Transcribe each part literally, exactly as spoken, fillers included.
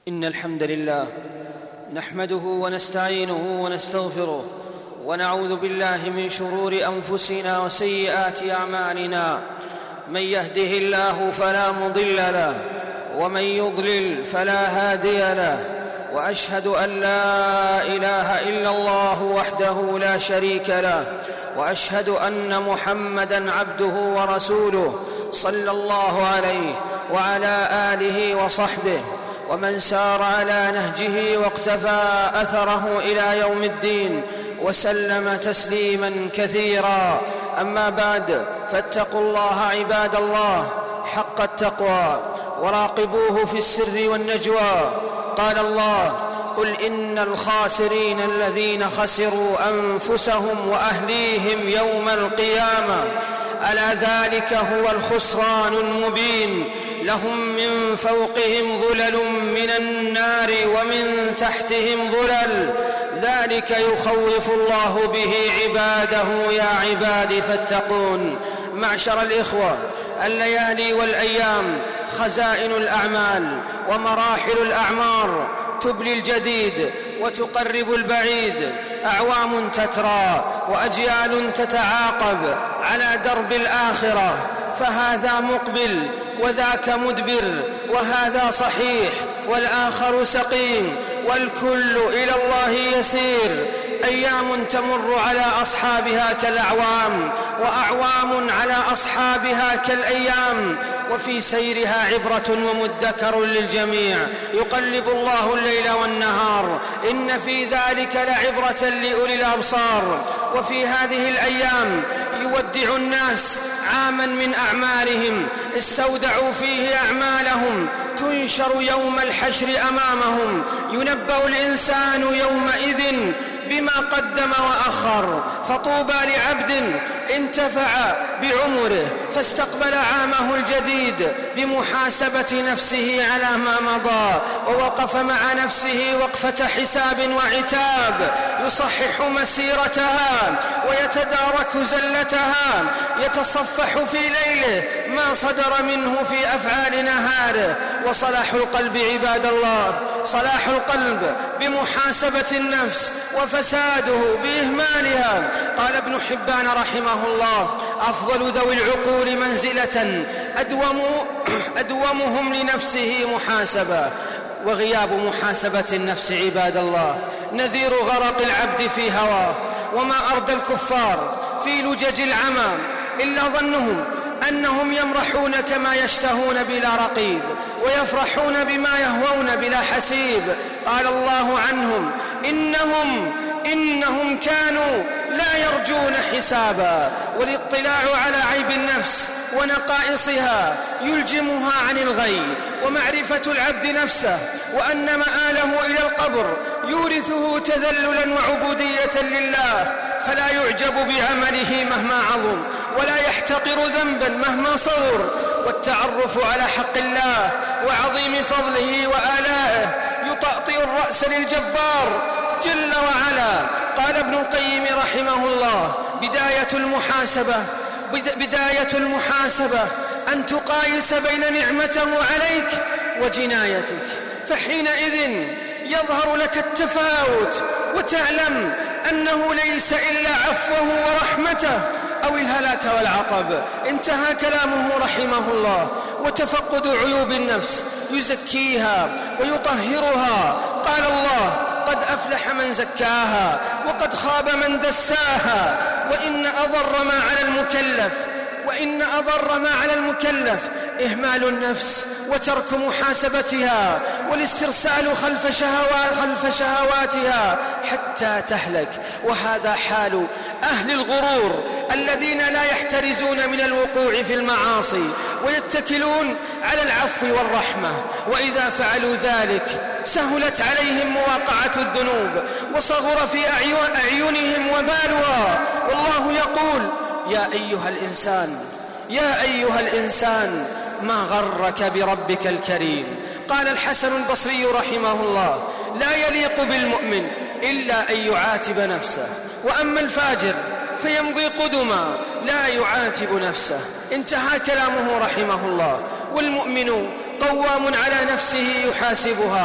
إن الحمد لله نحمده ونستعينه ونستغفره ونعوذ بالله من شرور أنفسنا وسيئات أعمالنا. من يهده الله فلا مضل له ومن يضلل فلا هادي له، وأشهد أن لا إله إلا الله وحده لا شريك له، وأشهد أن محمدًا عبده ورسوله صلى الله عليه وعلى آله وصحبه ومن سار على نهجه واقتفى أثره إلى يوم الدين وسلم تسليماً كثيراً. أما بعد، فاتقوا الله عباد الله حق التقوى وراقبوه في السر والنجوى. قال الله: قل إن الخاسرين الذين خسروا أنفسهم وأهليهم يوم القيامة ألا ذلك هو الخسران المبين. لهم من فوقهم ظلل من النار ومن تحتهم ظلل، ذلك يخوف الله به عباده. يا عبادي فاتقون. معشر الإخوة، الليالي والأيام خزائن الأعمال ومراحل الأعمار، تبلي الجديد وتقرب البعيد. أعوام تترى وأجيال تتعاقب على درب الآخرة، فهذا مقبل وذاك مدبر، وهذا صحيح والآخر سقيم، والكل إلى الله يسير. أيام تمر على أصحابها كالأعوام، وأعوام على أصحابها كالأيام، وفي سيرها عبرة ومدكر للجميع. يقلب الله الليل والنهار، إن في ذلك لعبرة لأولي الأبصار. وفي هذه الأيام يودع الناس عاما من أعمارهم استودعوا فيه أعمالهم، تنشر يوم الحشر أمامهم. ينبأ الإنسان يومئذ بما قدم وأخر، فطوبى لعبد انتفع بعمره فاستقبل عامه الجديد بمحاسبة نفسه على ما مضى، ووقف مع نفسه وقفة حساب وعتاب، يصحح مسيرتها ويتدارك زلتها، يتصفح في ليله ما صدر منه في أفعال نهاره. وصلاح القلب عباد الله، صلاح القلب بمحاسبة النفس وفساده بإهمالها. قال ابن حبان رحمه الله: أفضل ذوي العقول منزلة أدوم أدومهم لنفسه محاسبة. وغياب محاسبة النفس عباد الله نذير غرق العبد في هواه. وما أرضى الكفار في لجج العمى إلا ظنهم أنهم يمرحون كما يشتهون بلا رقيب، ويفرحون بما يهوون بلا حسيب. قال الله عنهم: إنهم إنهم كانوا لا يرجون حسابا. والاطلاع على عيب النفس ونقائصها يلجمها عن الغي، ومعرفة العبد نفسه وأن مآله إلى القبر يورثه تذللا وعبودية لله، فلا يعجب بعمله مهما عظم، ولا يحتقر ذنبا مهما صغر. والتعرف على حق الله وعظيم فضله وآلائه يطأطئ الرأس للجبار جل وعلا. قال ابن القيم رحمه الله: بداية المحاسبة بداية المحاسبة أن تقايس بين نعمته عليك وجنايتك، فحينئذ يظهر لك التفاوت، وتعلم أنه ليس إلا عفوه ورحمته أو الهلاك والعقب. انتهى كلامه رحمه الله. وتفقد عيوب النفس يزكيها ويطهرها. قال الله: قد أفلح من زكاها وقد خاب من دساها. وإن أضر ما على المكلف وإن أضر ما على المكلف إهمال النفس وترك محاسبتها والاسترسال خلف شهوات خلف شهواتها حتى تهلك. وهذا حال أهل الغرور الذين لا يحترزون من الوقوع في المعاصي ويتكلون على العفو والرحمة، وإذا فعلوا ذلك سهلت عليهم مواقعة الذنوب وصغر في أعينهم وبالها. والله يقول: يا أيها الإنسان يا أيها الإنسان ما غرك بربك الكريم. قال الحسن البصري رحمه الله: لا يليق بالمؤمن إلا أن يعاتب نفسه، وأما الفاجر فيمضي قدما لا يعاتب نفسه. انتهى كلامه رحمه الله. والمؤمن قوام على نفسه يحاسبها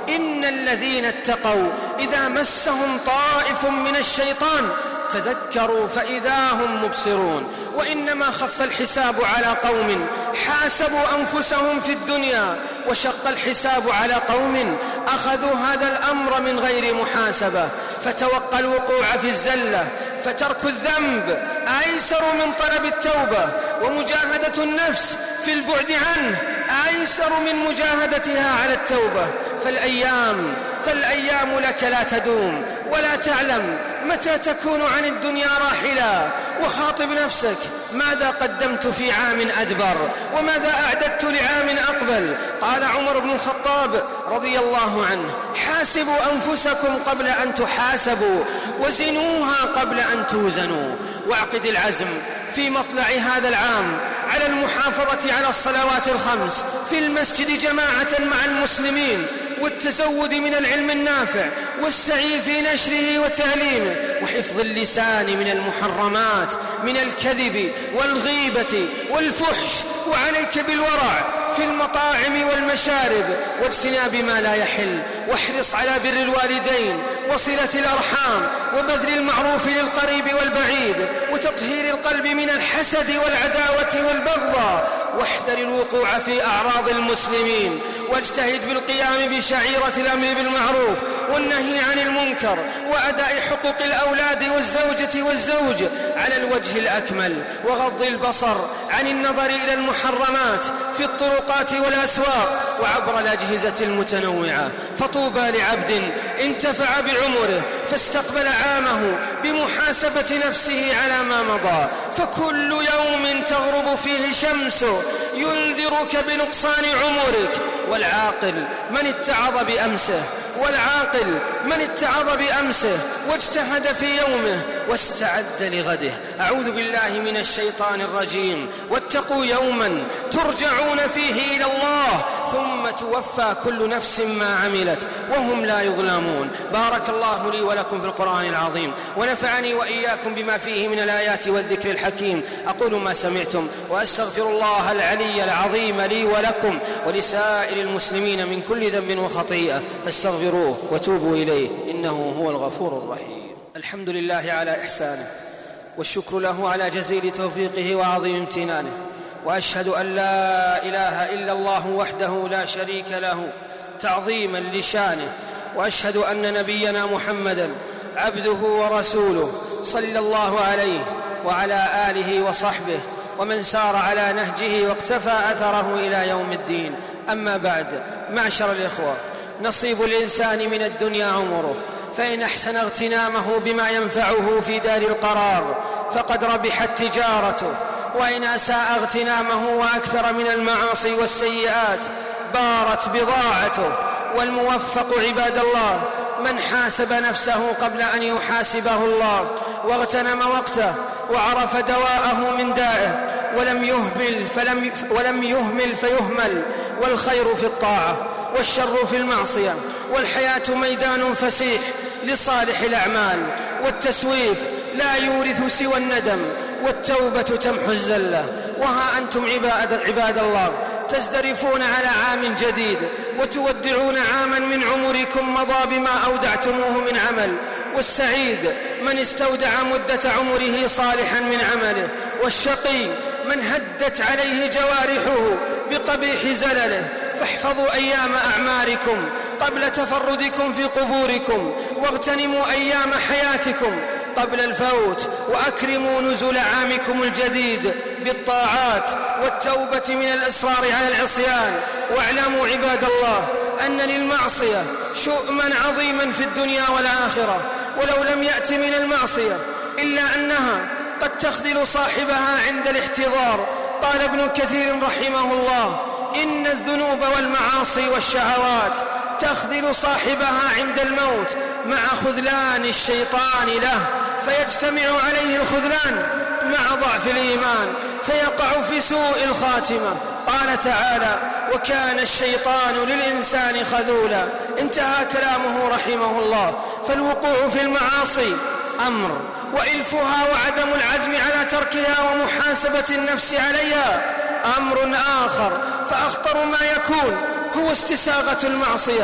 إن الذين اتقوا إذا مسهم طائف من الشيطان تذكروا فإذا هم مبصرون. وإنما خف الحساب على قوم حاسبوا أنفسهم في الدنيا، وشق الحساب على قوم أخذوا هذا الأمر من غير محاسبة. فتوقى الوقوع في الزلة، فترك الذنب أيسر من طلب التوبة، ومجاهدة النفس في البعد عنه أيسر من مجاهدتها على التوبة. فالأيام فالأيام لك لا تدوم، ولا تعلم متى تكون عن الدنيا راحلا. وخاطب نفسك: ماذا قدمت في عام أدبر، وماذا أعددت لعام أقبل؟ قال عمر بن الخطاب رضي الله عنه: حاسبوا أنفسكم قبل أن تحاسبوا، وزنوها قبل أن توزنوا. واعقد العزم في مطلع هذا العام على المحافظة على الصلوات الخمس في المسجد جماعة مع المسلمين، والتزود من العلم النافع، والسعي في نشره وتعليمه، وحفظ اللسان من المحرمات من الكذب والغيبة والفحش. وعليك بالورع في المطاعم والمشارب، واجتناب ما لا يحل. واحرص على بر الوالدين وصلة الأرحام، وبذل المعروف للقريب والبعيد، وتطهير القلب من الحسد والعداوة والبغضاء. واحذر الوقوع في أعراض المسلمين، واجتهد بالقيام بشعيرة الأمر بالمعروف والنهي عن المنكر، وأداء حقوق الأولاد والزوجة والزوج على الوجه الأكمل، وغض البصر عن النظر إلى المحرمات في الطرقات والأسواق وعبر الأجهزة المتنوعة. فطوبى لعبد انتفع بعمره فاستقبل عامه بمحاسبة نفسه على ما مضى. فكل يوم تغرب فيه شمسه ينذرك بنقصان عمرك. والعاقل من اتعظ بأمسه والعاقل من اتعظ بأمسه واجتهد في يومه واستعد لغده. أعوذ بالله من الشيطان الرجيم. واتقوا يوما ترجعون فيه إلى الله ثم توفى كل نفس ما عملت وهم لا يظلمون. بارك الله لي ولكم في القرآن العظيم، ونفعني وإياكم بما فيه من الآيات والذكر الحكيم. أقول ما سمعتم وأستغفر الله العلي العظيم لي ولكم ولسائر المسلمين من كل ذنب وخطيئة، فاستغفروه وتوبوا إليه إنه هو الغفور الرحيم. الحمد لله على إحسانه، والشكر له على جزيل توفيقه وعظيم امتنانه، وأشهد أن لا إله إلا الله وحده لا شريك له تعظيما لشانه، وأشهد أن نبينا محمدا عبده ورسوله صلى الله عليه وعلى آله وصحبه ومن سار على نهجه واقتفى أثره إلى يوم الدين. أما بعد، معشر الإخوة، نصيب الإنسان من الدنيا عمره، فإن أحسن اغتنامه بما ينفعه في دار القرار فقد ربحت تجارته، وإن أساء اغتنامه وأكثر من المعاصي والسيئات بارت بضاعته. والموفق عباد الله من حاسب نفسه قبل أن يحاسبه الله، واغتنم وقته وعرف دواءه من دائه، ولم يهمل فلم ولم يهمل فيهمل. والخير في الطاعة والشر في المعصية، والحياة ميدان فسيح لصالح الأعمال، والتسويف لا يورث سوى الندم، والتوبة تمحو الزلة. وها أنتم عباد, عباد الله تزدرفون على عام جديد، وتودعون عاما من عمركم مضى بما أودعتموه من عمل. والسعيد من استودع مدة عمره صالحا من عمله، والشقي من هدت عليه جوارحه بقبيح زلله. فاحفظوا أيام أعماركم قبل تفردكم في قبوركم، واغتنموا أيام حياتكم قبل الفوت، وأكرموا نزل عامكم الجديد بالطاعات والتوبة من الإصرار على العصيان. واعلموا عباد الله أن للمعصية شؤما عظيما في الدنيا والآخرة، ولو لم يأت من المعصية إلا أنها قد تخذل صاحبها عند الاحتضار. قال ابن كثير رحمه الله: إن الذنوب والمعاصي والشهوات تخذل صاحبها عند الموت مع خذلان الشيطان له، فيجتمع عليه الخذلان مع ضعف الإيمان فيقع في سوء الخاتمة. قال تعالى: وكان الشيطان للإنسان خذولا. انتهى كلامه رحمه الله. فالوقوع في المعاصي أمر، وإلفها وعدم العزم على تركها ومحاسبة النفس عليها أمر آخر. فأخطر ما يكون هو استساغة المعصية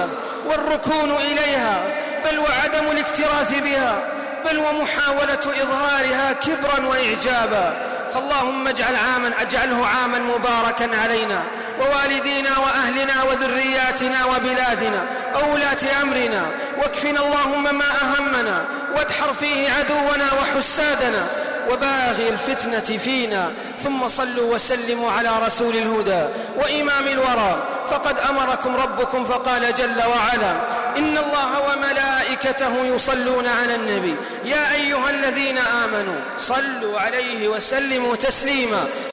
والركون إليها، بل وعدم الاكتراث بها، بل ومحاولة إظهارها كبرا وإعجابا. فاللهم اجعل عاما اجعله عاما مباركا علينا ووالدينا وأهلنا وذرياتنا وبلادنا وولاة أمرنا، واكفنا اللهم ما أهمنا، وادحر فيه عدونا وحسادنا وباغي الفتنة فينا. ثم صلوا وسلموا على رسول الهدى وإمام الورى، فقد أمركم ربكم فقال جل وعلا: إن الله وملائكته يصلون على النبي يا أيها الذين آمنوا صلوا عليه وسلموا تسليما.